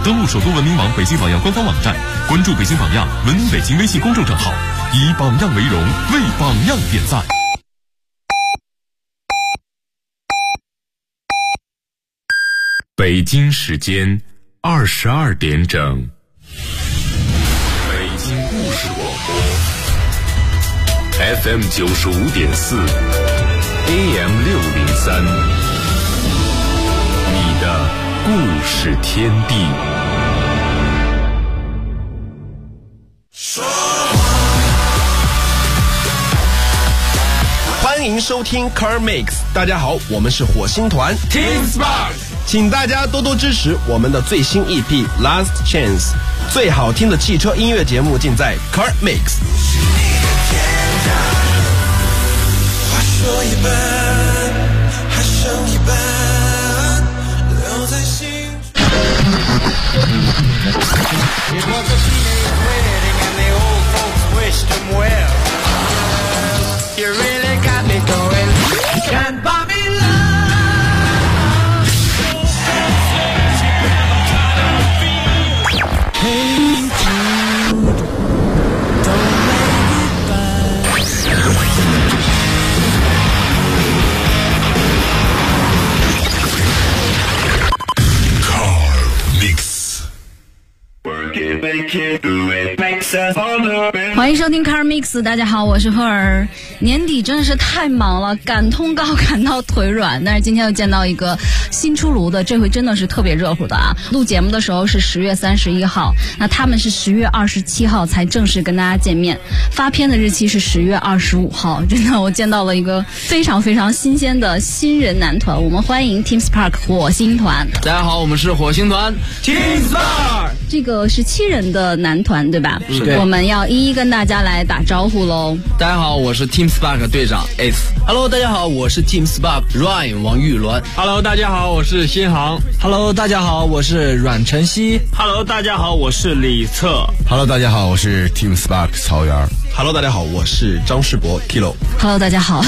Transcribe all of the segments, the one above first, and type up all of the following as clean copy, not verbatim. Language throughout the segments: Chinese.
登录首都文明网北京榜样官方网站，关注北京榜样文明北京微信公众账号，以榜样为荣，为榜样点赞。北京时间22点整，北京故事广播 FM 95.4 AM 603，你的故事天地。 欢迎收听 Car Mix， 大家好，我们是火星团 Team Spark， 请大家多多支持我们的最新 EP Last Chance， 最好听的汽车音乐节目尽在 Car Mix。 话说一半，还剩一半，留在心。It was a teenage wedding and the old folks wished him well. You really got me going. Can't buy me love. Hey Jude, don't make it bad. Car Mix。 欢迎收听 Car Mix， 大家好，我是赫尔。年底真的是太忙了，赶通告赶到腿软，但是今天又见到一个新出炉的，这回真的是特别热乎的啊！录节目的时候是10月31号，那他们是10月27号才正式跟大家见面，发片的日期是10月25号。真的，我见到了一个非常非常新鲜的新人男团，我们欢迎 Team Spark 火星团。 大家好，我们是火星团 Team Spark。 这个是7人的男团，对吧？ 是的。 我们要一一跟大家来打招呼喽。 大家好，我是 Team Spark 队长 Ace。Hello， 大家好，我是 Team Spark Ryan 王玉鸾。 Hello， 大家好，我是新航。 Hello， 大家好，我是阮晨曦。 Hello， 大家好，我是李策。 Hello， 大家好，我是 Team Spark 曹源。 Hello， 大家好，我是张世博 Kilo。Hello， 大家好。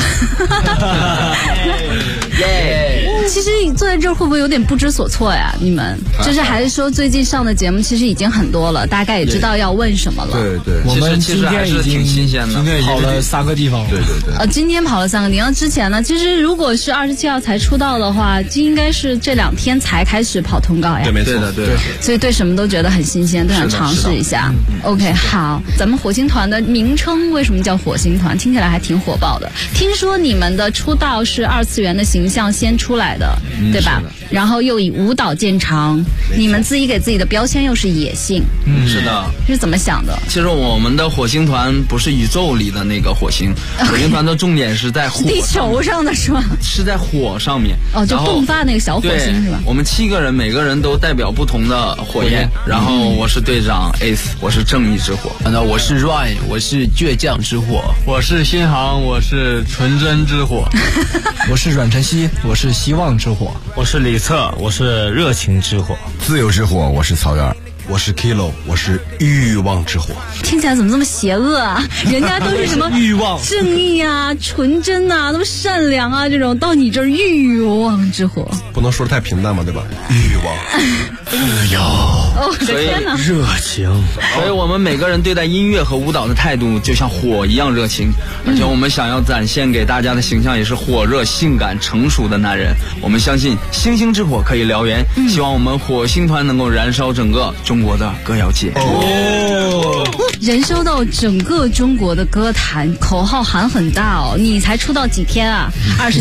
其实坐在这儿会不会有点不知所措呀？你们就是还是说最近上的节目其实已经很多了，大概也知道要问什么了。 对对， 我们今天已经挺新鲜的， 今天跑了3个地方。 对对对。 今天跑了3个地方。之前呢，其实如果是27号才出道的话，就应该是这2天才开始跑通告呀。 对，没错， 对。 所以对什么都觉得很新鲜，都想尝试一下。OK， 好，咱们火星团的名称为什么叫火星团？听起来还挺火爆的。听说你们的出道是2次元的形象先出来的，对吧？然后又以舞蹈见长，你们自己给自己的标签又是野性。 是的。 是怎么想的？ 其实我们的火星团不是宇宙里的那个火星，火星团的重点是在火地球上的是吧？ 是在火上面。 哦，就迸发那个小火星是吧？ 我们7个人，每个人都代表不同的火焰。然后我是队长 Ace， 我是正义之火。 那我是 Ryan， 我是倔强之火。 我是新航，我是纯真之火。 我是阮晨曦，我是希望之火。 我是李策，我是热情之火。 自由之火，我是曹源。 我是 Kilo， 我是欲望之火。 听起来怎么这么邪恶啊？人家都是什么欲望、 正义啊、纯真啊、都善良啊，这种到你这儿欲望之火， 不能说得太平淡嘛，对吧？欲望、 自由。 我的天哪！ 热情。 所以我们每个人对待音乐和舞蹈的态度就像火一样热情，而且我们想要展现给大家的形象也是火热、性感、成熟的男人。我们相信星星之火可以燎原，希望我们火星团能够燃烧整个中国的歌谣界。 燃烧到整个中国的歌坛，口号喊很大哦。你才出道几天啊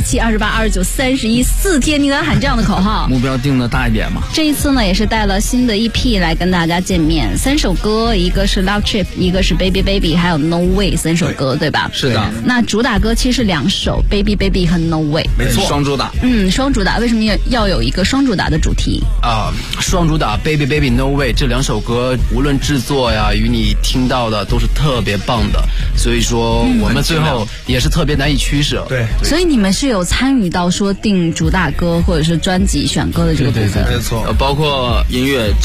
？27、28、29、31， 4天，你敢喊这样的口号？ 目标定的大一点嘛。 这一次呢，也是带了新的EP来跟大家见面，3首歌，一个是 Love Trip， 一个是 Baby Baby， 还有 No Way， 3首歌，对吧？ 是的。 那主打歌其实是2首 Baby Baby 和 No Way， 没错，双主打。 双主打，为什么要有一个双主打的主题啊？双主打 Baby Baby No Way 这2首歌，无论制作呀，与你听到的都是特别棒的，所以说我们最后也是特别难以取舍。 对， 所以你们是有参与到说定主打歌或者是专辑选歌的这个部分。 没错。 包括音乐制作人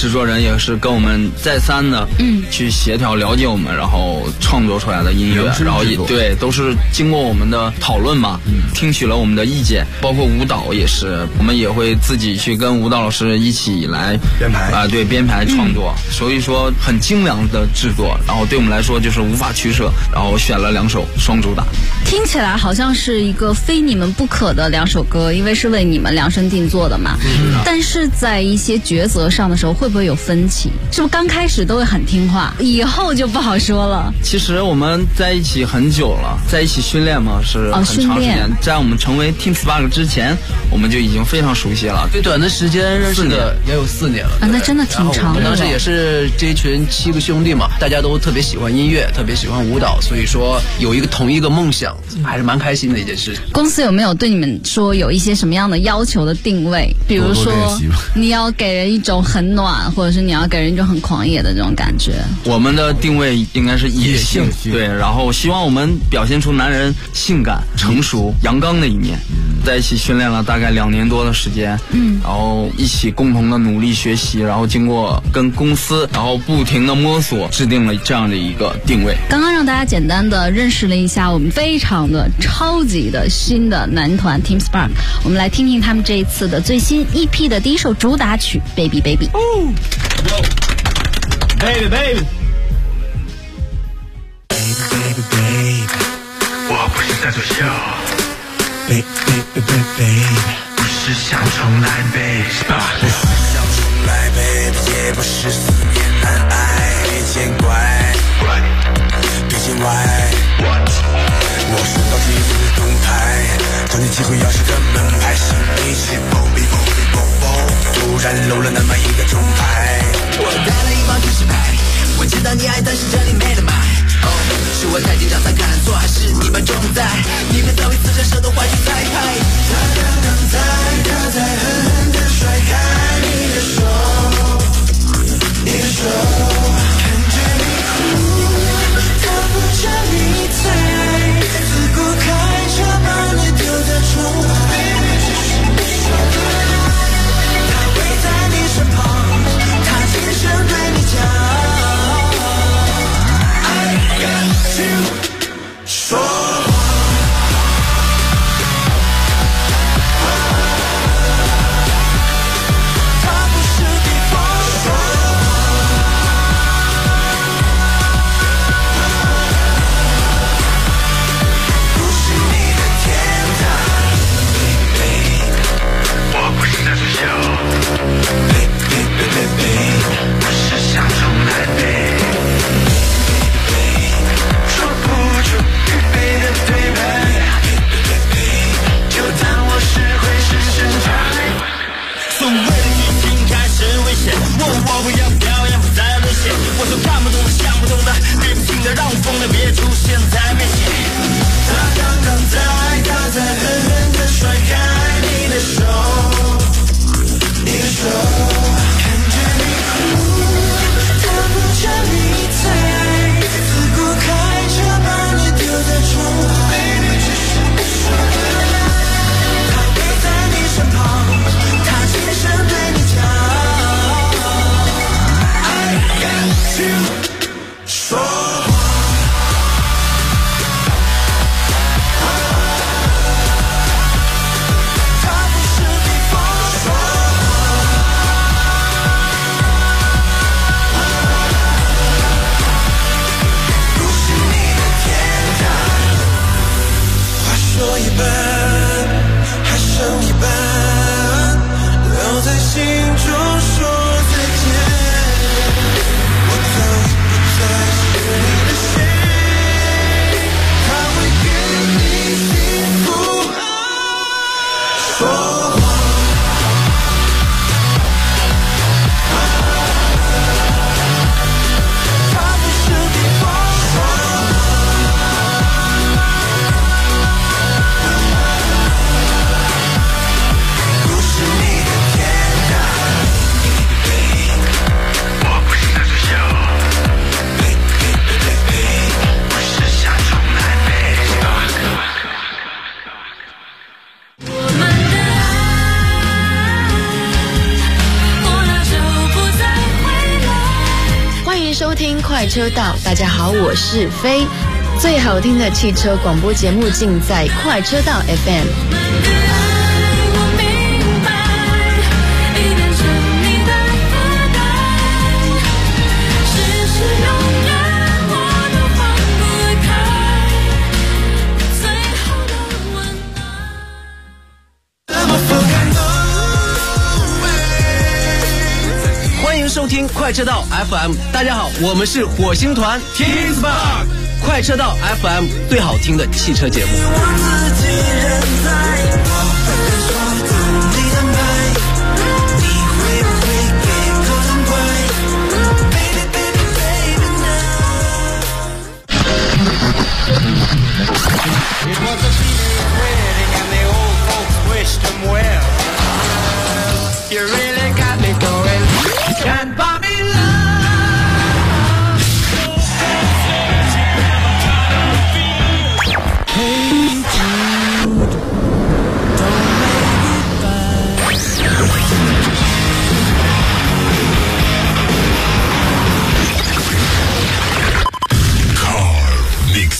也是跟我们再三的去协调了解我们，然后创作出来的音乐，然后也对都是经过我们的讨论嘛，听取了我们的意见，包括舞蹈也是，我们也会自己去跟舞蹈老师一起来编排对编排创作，所以说很精良的制作，然后对我们来说就是无法取舍，然后选了2首双主打。 听起来好像是一个非你们不可的2首歌，因为是为你们量身定做的嘛。但是在一些抉择上的时候，会不会有分歧？是不是刚开始都会很听话，以后就不好说了？ 其实我们在一起很久了，在一起训练嘛，是很长时间。在我们成为 Team Spark 之前，我们就已经非常熟悉了。 最短的时间认识的也有4年了。 那真的挺长的。 我们当时也是这一群7个兄弟嘛，大家都特别喜欢音乐，特别喜欢舞蹈，所以说有一个同一个梦想，还是蛮开心的一件事。 公司有没有对你们说有一些什么样的要求的定位？比如说你要给人一种很暖，或者是你要给人一种很狂野的这种感觉？ 我们的定位应该是野性，对，然后希望我们表现出男人性感、成熟、阳刚的一面。在一起训练了大概2年多的时间，然后一起共同的努力学习，然后经过跟公司然后不停的摸索，制定了这样的一个定位。 刚刚让大家简单的认识了一下我们非常的超级的新的男团 Team Spark， 我们来听听他们这一次的最新 EP 的第1首主打曲 Baby Baby。 Baby Baby， 我不是在作秀，Baby Baby Baby， 不是想重来 Baby， 不是想重来 Baby， 也不是思念难挨，别见怪，别见外，我顺到几次动态，找你机会要是个门牌，心里起蹦比蹦比蹦蹦，突然漏了那么一个钟摆，我带了一包指示牌，我知道你爱，但是这里没得买。是我太紧张才看错，还是你们重在？你们早已死神蛇都怀疑在拍。他刚刚在，他在狠狠地甩开你的手，你的手，看着你哭，他不叫你猜，自顾开车把你丢在窗外。他会在你身旁，他轻声对你讲。说他不是地方，不是你的天堂 Baby， 我不是那种秀 Baby， 不是想重来 Baby，所谓的已经开始危险，问我不要表演，不再沦陷。我说看不懂的、想不懂的、理不清的，让我疯了，别出现在面前。他刚刚在，他在狠狠地甩开你的手，你的手，看着你哭，他不叫你猜，自顾开车把你丢在窗外。他会在你身旁。轻声对你讲 I got you 说收听快车道，大家好，我是飞。最好听的汽车广播节目尽在快车道 FM。 欢迎收听快车道 FM， 大家好，我们是火星团 Team Spark， 快车道 FM 最好听的汽车节目。 It was a teenage wedding and the old folks wished him well. You really got me going. Can't buy me love. Hey Jude, don't make it bad. Car Mix。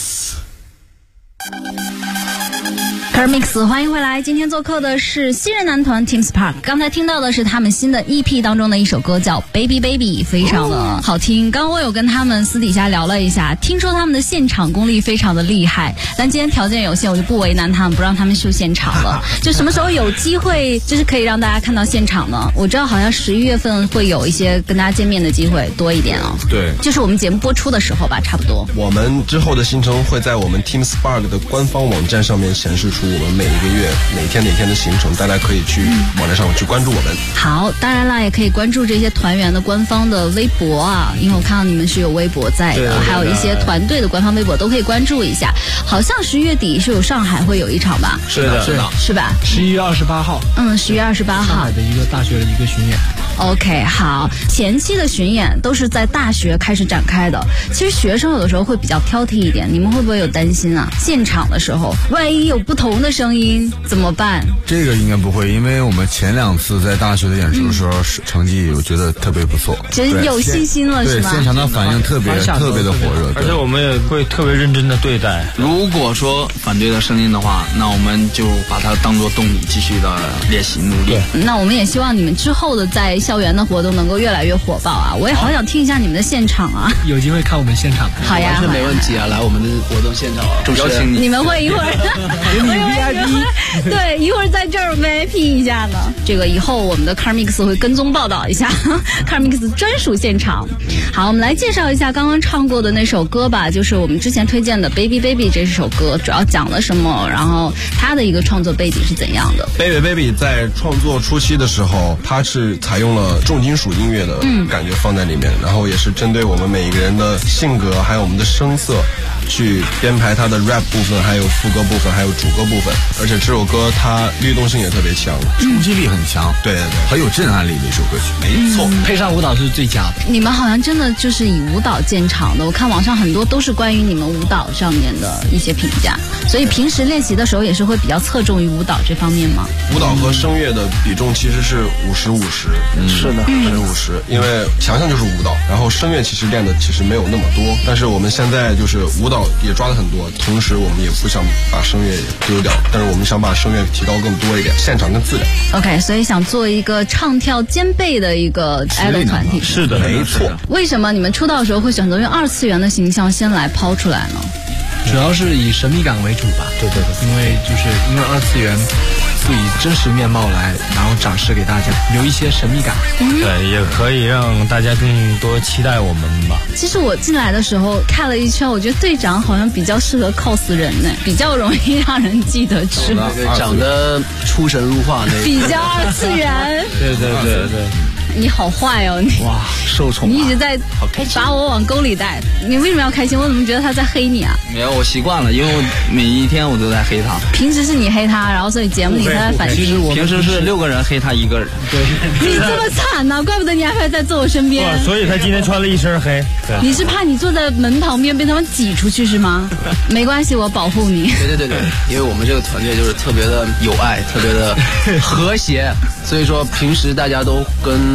Car Mix， 欢迎回来。今天做客的是新人男团 Team Spark。刚才听到的是他们新的 EP 当中的一首歌，叫 Baby Baby， 非常的好听。刚刚我有跟他们私底下聊了一下，听说他们的现场功力非常的厉害。但今天条件有限，我就不为难他们，不让他们秀现场了。就什么时候有机会，就是可以让大家看到现场呢？我知道好像11月份会有一些跟大家见面的机会多一点哦。 对， 就是我们节目播出的时候吧，差不多。 我们之后的行程会在我们 Team Spark 的官方网站上面显示出我们每一个月哪天的行程，大家可以去网站上去关注我们。 好，当然啦，也可以关注这些团员的官方的微博啊，因为我看到你们是有微博在的，还有一些团队的官方微博都可以关注一下。好像10月底是有上海会有一场吧？ 是的， 是吧 11月28号。 10月28号， 上海的一个大学的一个巡演。 OK， 好，前期的巡演都是在大学开始展开的。其实学生有的时候会比较挑剔一点，你们会不会有担心啊？现场的时候，万一有不同的声音怎么办？ 这个应该不会，因为我们前2次在大学的演出的时候，成绩我觉得特别不错， 其实有信心了是吗？ 对，现场的反应特别的火热， 而且我们也会特别认真的对待。 如果说反对的声音的话，那我们就把它当作动力，继续的练习努力。 那我们也希望你们之后的在校园的活动能够越来越火爆啊！我也好想听一下你们的现场啊！ 有机会看我们现场， 好呀， 完全没问题啊！来我们的活动现场， 邀请你。 你们会一会儿给你 VIP， 对，一会儿在这儿 VIP 一下呢。这个以后我们的 Car Mix 会跟踪报道一下Car Mix 专属现场。好，我们来介绍一下刚刚唱过的那首歌吧，就是我们之前推荐的 Baby Baby 这首歌，主要讲了什么？然后它的一个创作背景是怎样的 ？Baby Baby 在创作初期的时候，它是采用了重金属音乐的感觉放在里面，然后也是针对我们每一个人的性格还有我们的声色去编排它的 rap 部分，还有副歌部分，还有主歌部分。而且这首歌它律动性也特别强， 冲击力很强， 对， 很有震撼力的一首歌曲。 没错， 配上舞蹈是最佳的。 你们好像真的就是以舞蹈见长的，我看网上很多都是关于你们舞蹈上面的一些评价，所以平时练习的时候也是会比较侧重于舞蹈这方面吗？ 舞蹈和声乐的比重其实是50-50， 是的 ，50-50，因为强项就是舞蹈，然后声乐其实练的其实没有那么多，但是我们现在就是舞蹈也抓的很多，同时我们也不想把声乐也丢掉，但是我们想把声乐提高更多一点，现场更自然。 OK， 所以想做一个唱跳兼备的一个 idol 团体。 是的， 没错。 为什么你们出道的时候会选择用2次元的形象先来抛出来呢？ 主要是以神秘感为主吧。对，因为2次元不以真实面貌来，然后展示给大家，留一些神秘感。对，也可以让大家更多期待我们吧。 其实我进来的时候看了一圈，我觉得队长好像比较适合 cos 人呢，比较容易让人记得住。 长得出神入化那比较2次元。 对。 你好坏哦，你哇，受宠、啊！ 你一直在把我往沟里带，你为什么要开心？我怎么觉得他在黑你啊？ 没有，我习惯了，因为我每一天我都在黑他。 平时是你黑他，然后所以节目里他在反击。 其实我平时是6个人黑他1个人。 对， 你这么惨呢、怪不得你还在坐我身边。 所以他今天穿了一身黑。对， 你是怕你坐在门旁边被他们挤出去是吗？没关系，我保护你。 对，因为我们这个团队就是特别的有爱，特别的和谐，所以说平时大家都跟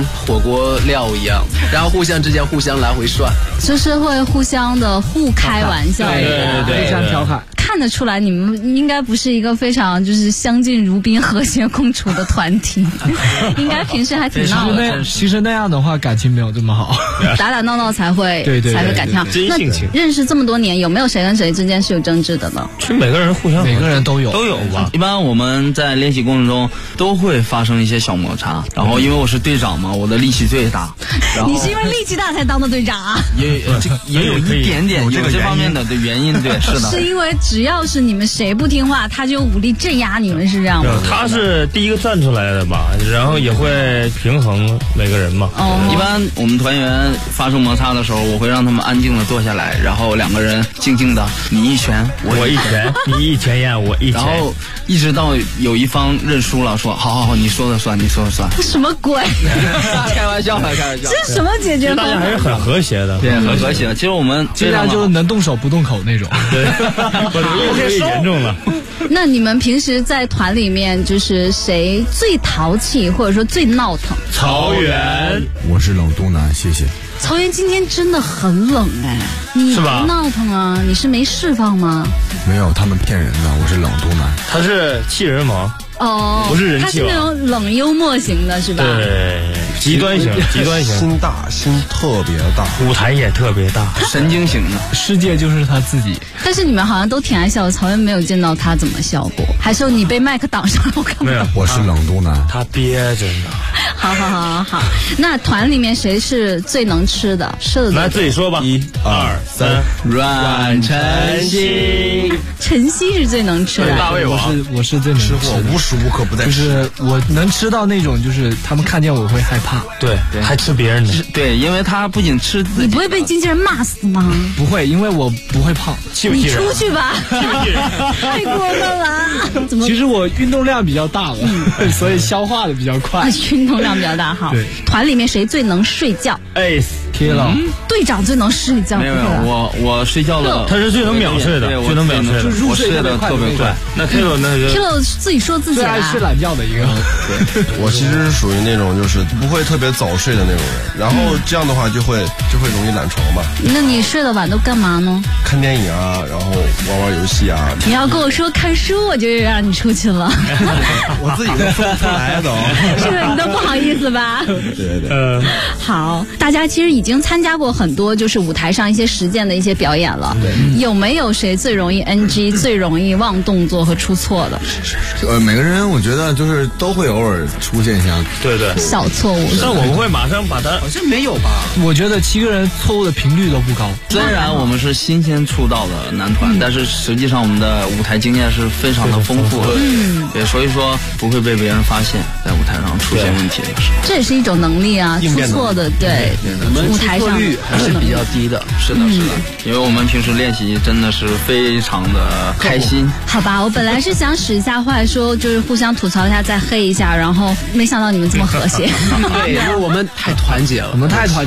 火锅料一样，然后互相之间互相来回涮， 就是会互相的互开玩笑， 对，互相调侃。 看得出来，你们应该不是一个非常就是相敬如宾、和谐共处的团体，应该平时还挺闹的。 其实那样的话，感情没有这么好， 打打闹闹才会才会感情好。 真性情。 认识这么多年，有没有谁跟谁之间是有争执的呢？ 其实每个人都有吧。 一般我们在练习过程中都会发生一些小摩擦，然后因为我是队长嘛，我的力气最大。 你是因为力气大才当的队长啊？ 也有一点点有这方面的原因，对，是的。 是因为只要是你们谁不听话，他就有武力镇压你们，是这样吗？ 他是第一个站出来的吧，然后也会平衡每个人嘛。 一般我们团员发生摩擦的时候，我会让他们安静的坐下来，然后两个人静静的，你一拳我一拳，你一拳呀我一拳，然后一直到有一方认输了，说好，你说了算，你说了算。 什么鬼？ 开玩笑。 这是什么解决方法？ 大家还是很和谐的， 对，很和谐。其实我们尽量就是能动手不动口那种。 对，太严重了。 那你们平时在团里面，就是谁最淘气，或者说最闹腾？ 曹源， 我是冷东南，谢谢。 曹源今天真的很冷哎，你不闹腾啊？你是没释放吗？ 没有，他们骗人的，我是冷东南。 他是气人王。 不是人气， 他是那种冷幽默型的，是吧？ 对，极端型， 心大，心特别大， 舞台也特别大， 神经型的， 世界就是他自己。 但是你们好像都挺爱笑的，曹源没有见到他怎么笑过，还是你被麦克挡上了？我看不到。 没有， 我是冷东南， 他憋着呢。 好，那团里面谁是最能吃的？ 来自己说吧，1、2、3， 阮晨曦。 晨曦是最能吃的， 大胃王， 我是最能吃的， 无时无刻不在吃。 就是我能吃到那种，就是他们看见我会害怕， 对，还吃别人的， 对，因为他不仅吃自己， 你不会被经纪人骂死吗？ 不会，因为我不会胖。 你出去吧，太过分了。怎么？ 其实我运动量比较大了，所以消化的比较快。 运动量比较大哈。 对， 团里面谁最能睡觉贴了。 队长最能睡觉。 没有，我睡觉了， 他是最能秒睡的，最能秒睡的， 我睡得特别快。 那 Kilo 自己说自己最爱睡懒觉的一个。 对，我其实是属于那种就是不会特别早睡的那种人，然后这样的话就会容易懒床嘛。 那你睡得晚都干嘛呢？ 看电影啊，然后玩游戏啊。 你要跟我说看书，我就让你出去了。 我自己都说不出来的， 是的，你都不好意思吧？ 对。 好，大家其实已经参加过很多就是舞台上一些实践的一些表演了，有没有谁最容易 NG、最容易忘动作和出错的？ 每个人我觉得就是都会偶尔出现像对小错误， 但我们会马上把它， 好像没有吧？ 我觉得7个人错误的频率都不高。 虽然我们是新鲜出道的男团，但是实际上我们的舞台经验是非常的丰富的，对，所以说不会被别人发现，在舞台上出现问题的时候， 这也是一种能力啊，出错的，对，舞台上率还是比较低的， 是的，因为我们平时练习真的是非常的开心。 好吧，我本来是想使一下坏，说就是互相吐槽一下，再黑一下，然后没想到你们这么和谐。 对，因为我们太团结了，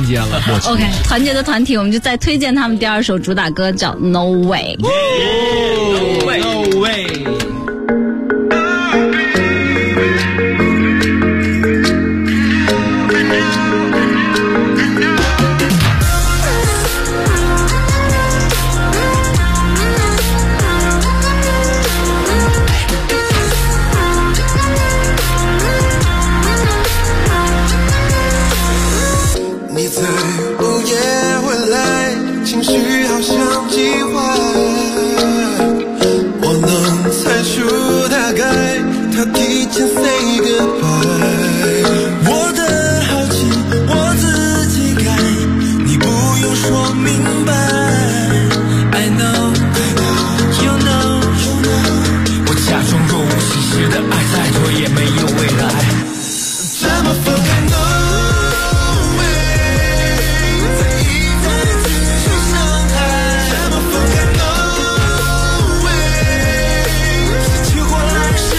OK， 团结的团体，我们就再推荐他们第2首主打歌，叫 No Way。No Way。 提前 say goodbye， 我的好奇我自己改，你不用说明白。I know you know， 我假装若无其事的爱，再多也没有未来。怎么分开 ？No way， 再一再继续伤害。怎么分开 ？No way， 死去活来是。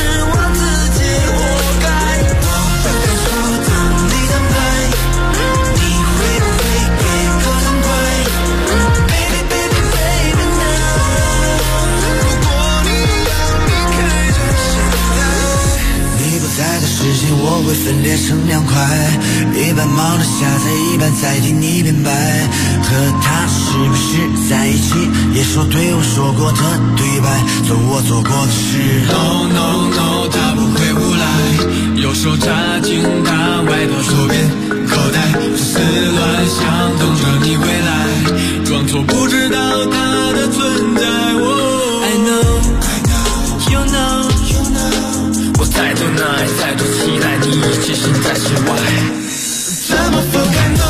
下在一半再替你明白，和他是不是在一起，也说对我说过的对白，做我做过的事。 No no no， 他不会无赖，右手插进他外套左边口袋，胡思乱想等着你回来，装作不知道他的存在。I know you know， 我再多耐，再多期待，你一直心在之外，怎么分开呢？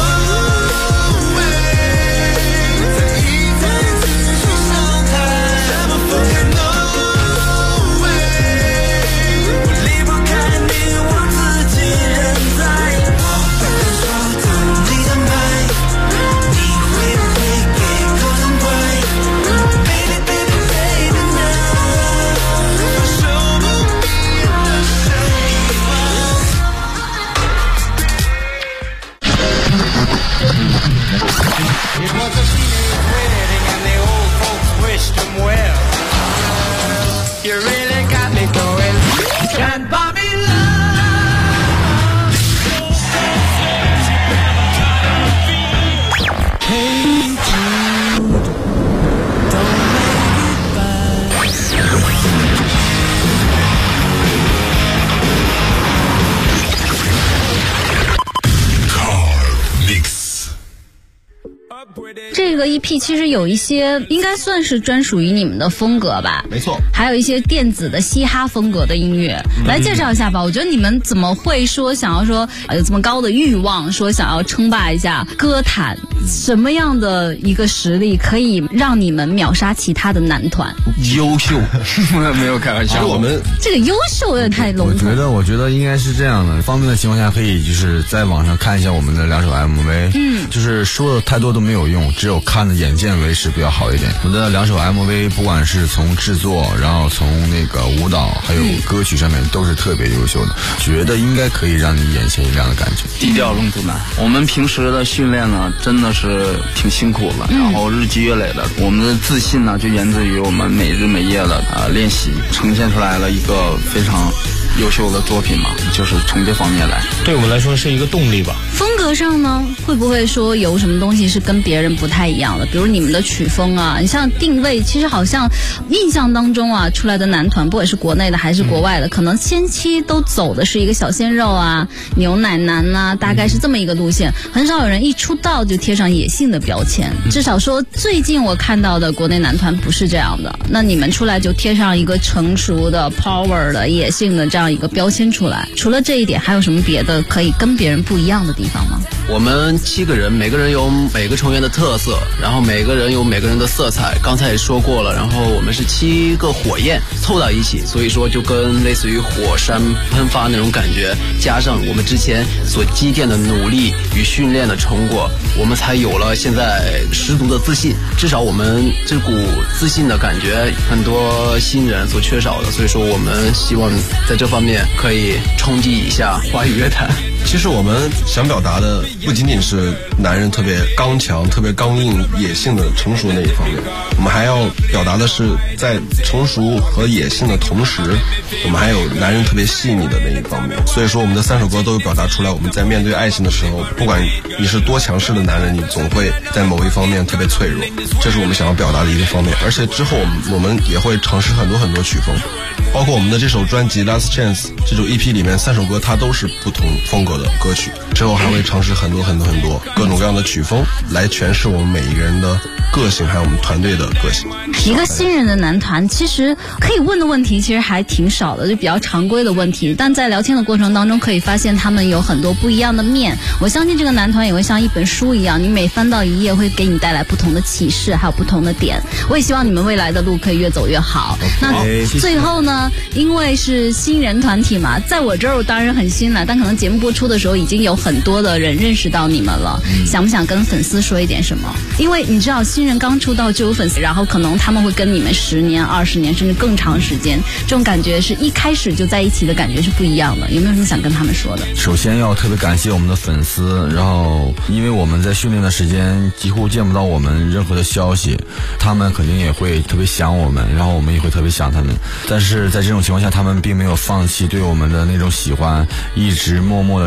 这个 EP 其实有一些应该算是专属于你们的风格吧， 没错， 还有一些电子的嘻哈风格的音乐，来介绍一下吧。我觉得你们怎么会说想要说有这么高的欲望，说想要称霸一下歌坛？什么样的一个实力可以让你们秒杀其他的男团？ 优秀，没有开玩笑。 我们这个优秀有点太笼统。 我觉得应该是这样的。方便的情况下，可以就是在网上看一下我们的2首 MV，就是说的太多都没有用，只有看的眼见为实比较好一点。我们的2首 MV 不管是从制作，然后从那个舞蹈，还有歌曲上面都是特别优秀的，觉得应该可以让你眼前一亮的感觉。 低调龙图南，我们平时的训练呢，真的是挺辛苦了，然后日积月累的，我们的自信呢，就源自于我们每日每夜的练习，呈现出来了一个非常优秀的作品嘛，就是从这方面来， 对我们来说是一个动力吧。 风格上呢，会不会说有什么东西是跟别人不太一样的？比如你们的曲风啊，你像定位，其实好像印象当中啊，出来的男团，不管是国内的还是国外的，可能前期都走的是一个小鲜肉啊、牛奶男啊，大概是这么一个路线，很少有人一出道就贴上野性的标签。至少说最近我看到的国内男团不是这样的，那你们出来就贴上一个成熟的、power 的、野性的这样一个标签出来。除了这一点，还有什么别的可以跟别人不一样的地方吗？ 我们7个人，每个人有每个成员的特色，然后每个人有每个人的色彩。刚才也说过了，然后我们是7个火焰凑到一起，所以说就跟类似于火山喷发那种感觉，加上我们之前所积淀的努力与训练的成果，我们才有了现在十足的自信。至少我们这股自信的感觉，很多新人所缺少的，所以说我们希望在这方面可以冲击一下华语乐坛。 其实我们想表达的不仅仅是男人特别刚强、特别刚硬、野性的成熟那一方面，我们还要表达的是在成熟和野性的同时，我们还有男人特别细腻的那一方面。所以说我们的3首歌都有表达出来，我们在面对爱情的时候，不管你是多强势的男人，你总会在某一方面特别脆弱，这是我们想要表达的一个方面。而且之后我们也会尝试很多曲风，包括我们的这首专辑 Last Chance 这首 EP 里面3首歌它都是不同风格的歌曲，之后还会尝试很多各种各样的曲风来诠释我们每一个人的个性，还有我们团队的个性。 一个新人的男团，其实可以问的问题其实还挺少的，就比较常规的问题，但在聊天的过程当中可以发现他们有很多不一样的面。我相信这个男团也会像一本书一样，你每翻到一页会给你带来不同的启示，还有不同的点。我也希望你们未来的路可以越走越好。那最后呢，因为是新人团体嘛，在我这儿我当然很新了，但可能节目播出的时候已经有很多的人认识到你们了。想不想跟粉丝说一点什么？因为你知道新人刚出道就有粉丝，然后可能他们会跟你们10年、20年甚至更长时间，这种感觉是一开始就在一起的感觉是不一样的。有没有什么想跟他们说的？ 首先要特别感谢我们的粉丝，然后因为我们在训练的时间几乎见不到我们任何的消息，他们肯定也会特别想我们，然后我们也会特别想他们。但是在这种情况下，他们并没有放弃对我们的那种喜欢，一直默默的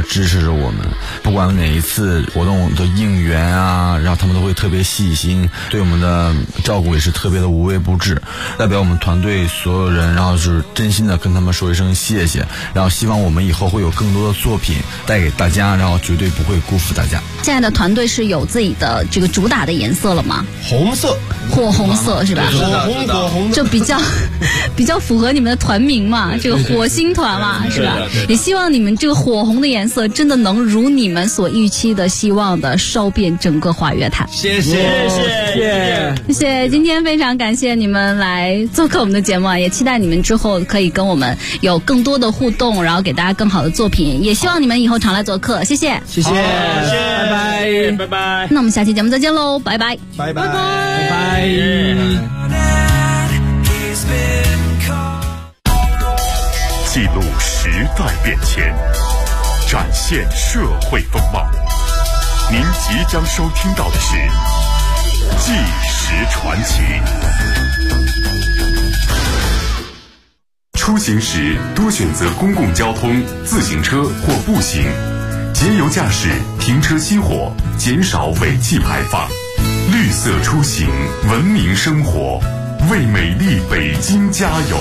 支持着我们，不管哪一次活动的应援啊，然后他们都会特别细心，对我们的照顾也是特别的无微不至。代表我们团队所有人，然后是真心的跟他们说一声谢谢，然后希望我们以后会有更多的作品带给大家，然后绝对不会辜负大家。 现在的团队是有自己的这个主打的颜色了吗？ 红色， 火红色是吧？ 火红的， 就比较符合你们的团名嘛，这个火星团嘛，是吧？也希望你们这个火红的颜色真的能如你们所预期的、希望的烧遍整个华乐坛。 谢谢。 今天非常感谢你们来做客我们的节目，也期待你们之后可以跟我们有更多的互动，然后给大家更好的作品。也希望你们以后常来做客，谢谢。 谢谢，拜拜。 那我们下期节目再见喽，拜拜。 拜拜。 记录时代变迁，展现社会风貌。您即将收听到的是《纪实传奇》。出行时多选择公共交通、自行车或步行，节油驾驶，停车熄火，减少尾气排放。绿色出行，文明生活，为美丽北京加油！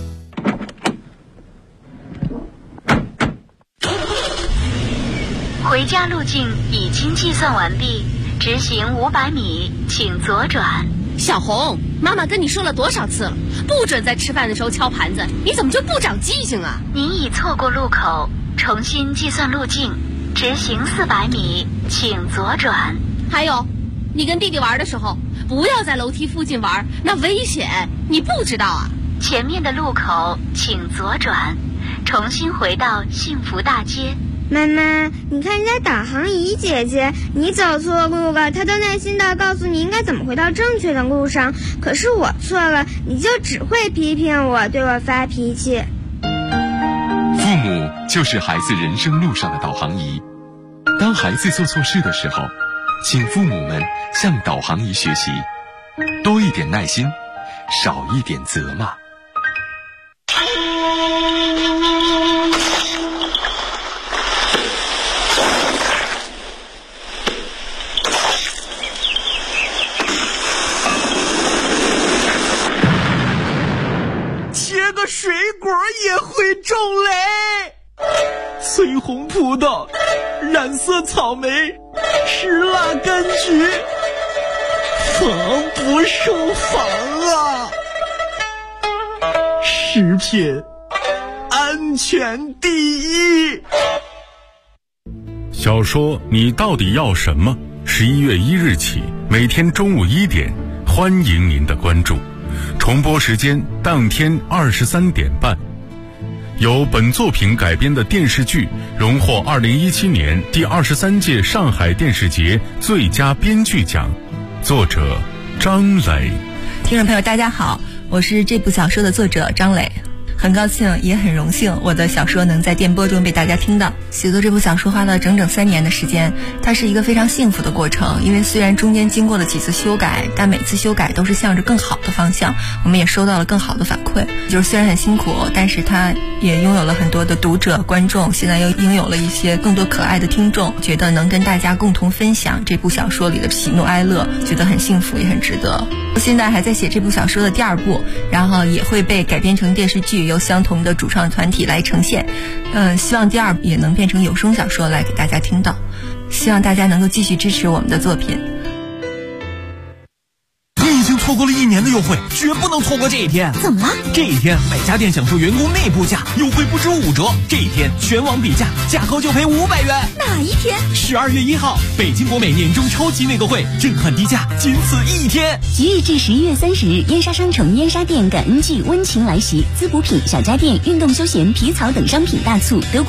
回家路径已经计算完毕，直行500米，请左转。 小红，妈妈跟你说了多少次了，不准在吃饭的时候敲盘子，你怎么就不长记性啊？ 您已错过路口，重新计算路径，直行400米，请左转。 还有，你跟弟弟玩的时候，不要在楼梯附近玩，那危险，你不知道啊？ 前面的路口请左转，重新回到幸福大街。 妈妈，你看人家导航仪姐姐，你走错路了，她都耐心地告诉你应该怎么回到正确的路上。可是我错了，你就只会批评我，对我发脾气。 父母就是孩子人生路上的导航仪。当孩子做错事的时候，请父母们向导航仪学习，多一点耐心，少一点责骂。 切个水果也会中雷，翠红葡萄，染色草莓，石蜡柑橘，防不胜防啊！食品安全第一。 小说你到底要什么？11月1日起，每天中午1点，欢迎您的关注。重播时间当天23点半。由本作品改编的电视剧荣获2017年第23届上海电视节最佳编剧奖，作者张磊。 听众朋友大家好，我是这部小说的作者张磊。很高兴也很荣幸我的小说能在电波中被大家听到。写作这部小说花了整整3年的时间，它是一个非常幸福的过程，因为虽然中间经过了几次修改，但每次修改都是向着更好的方向，我们也收到了更好的反馈。就是虽然很辛苦，但是它也拥有了很多的读者观众，现在又拥有了一些更多可爱的听众，觉得能跟大家共同分享这部小说里的喜怒哀乐，觉得很幸福也很值得。现在还在写这部小说的第2部，然后也会被改编成电视剧，由相同的主创团体来呈现。希望第2部也能变成有声小说来给大家听到，希望大家能够继续支持我们的作品。 你已经错过了1年的优惠，绝不能错过这一天。 怎么了？ 这一天每家店享受员工内部价优惠不止5折，这一天全网比价，价高就赔500元。 哪一天 ？12月1号，北京国美年终超级内购会，震撼低价，仅此1天。 即日至11月30日，燕莎商城燕莎店感恩季温情来袭，滋补品、小家电、运动休闲、皮草等商品大促，德国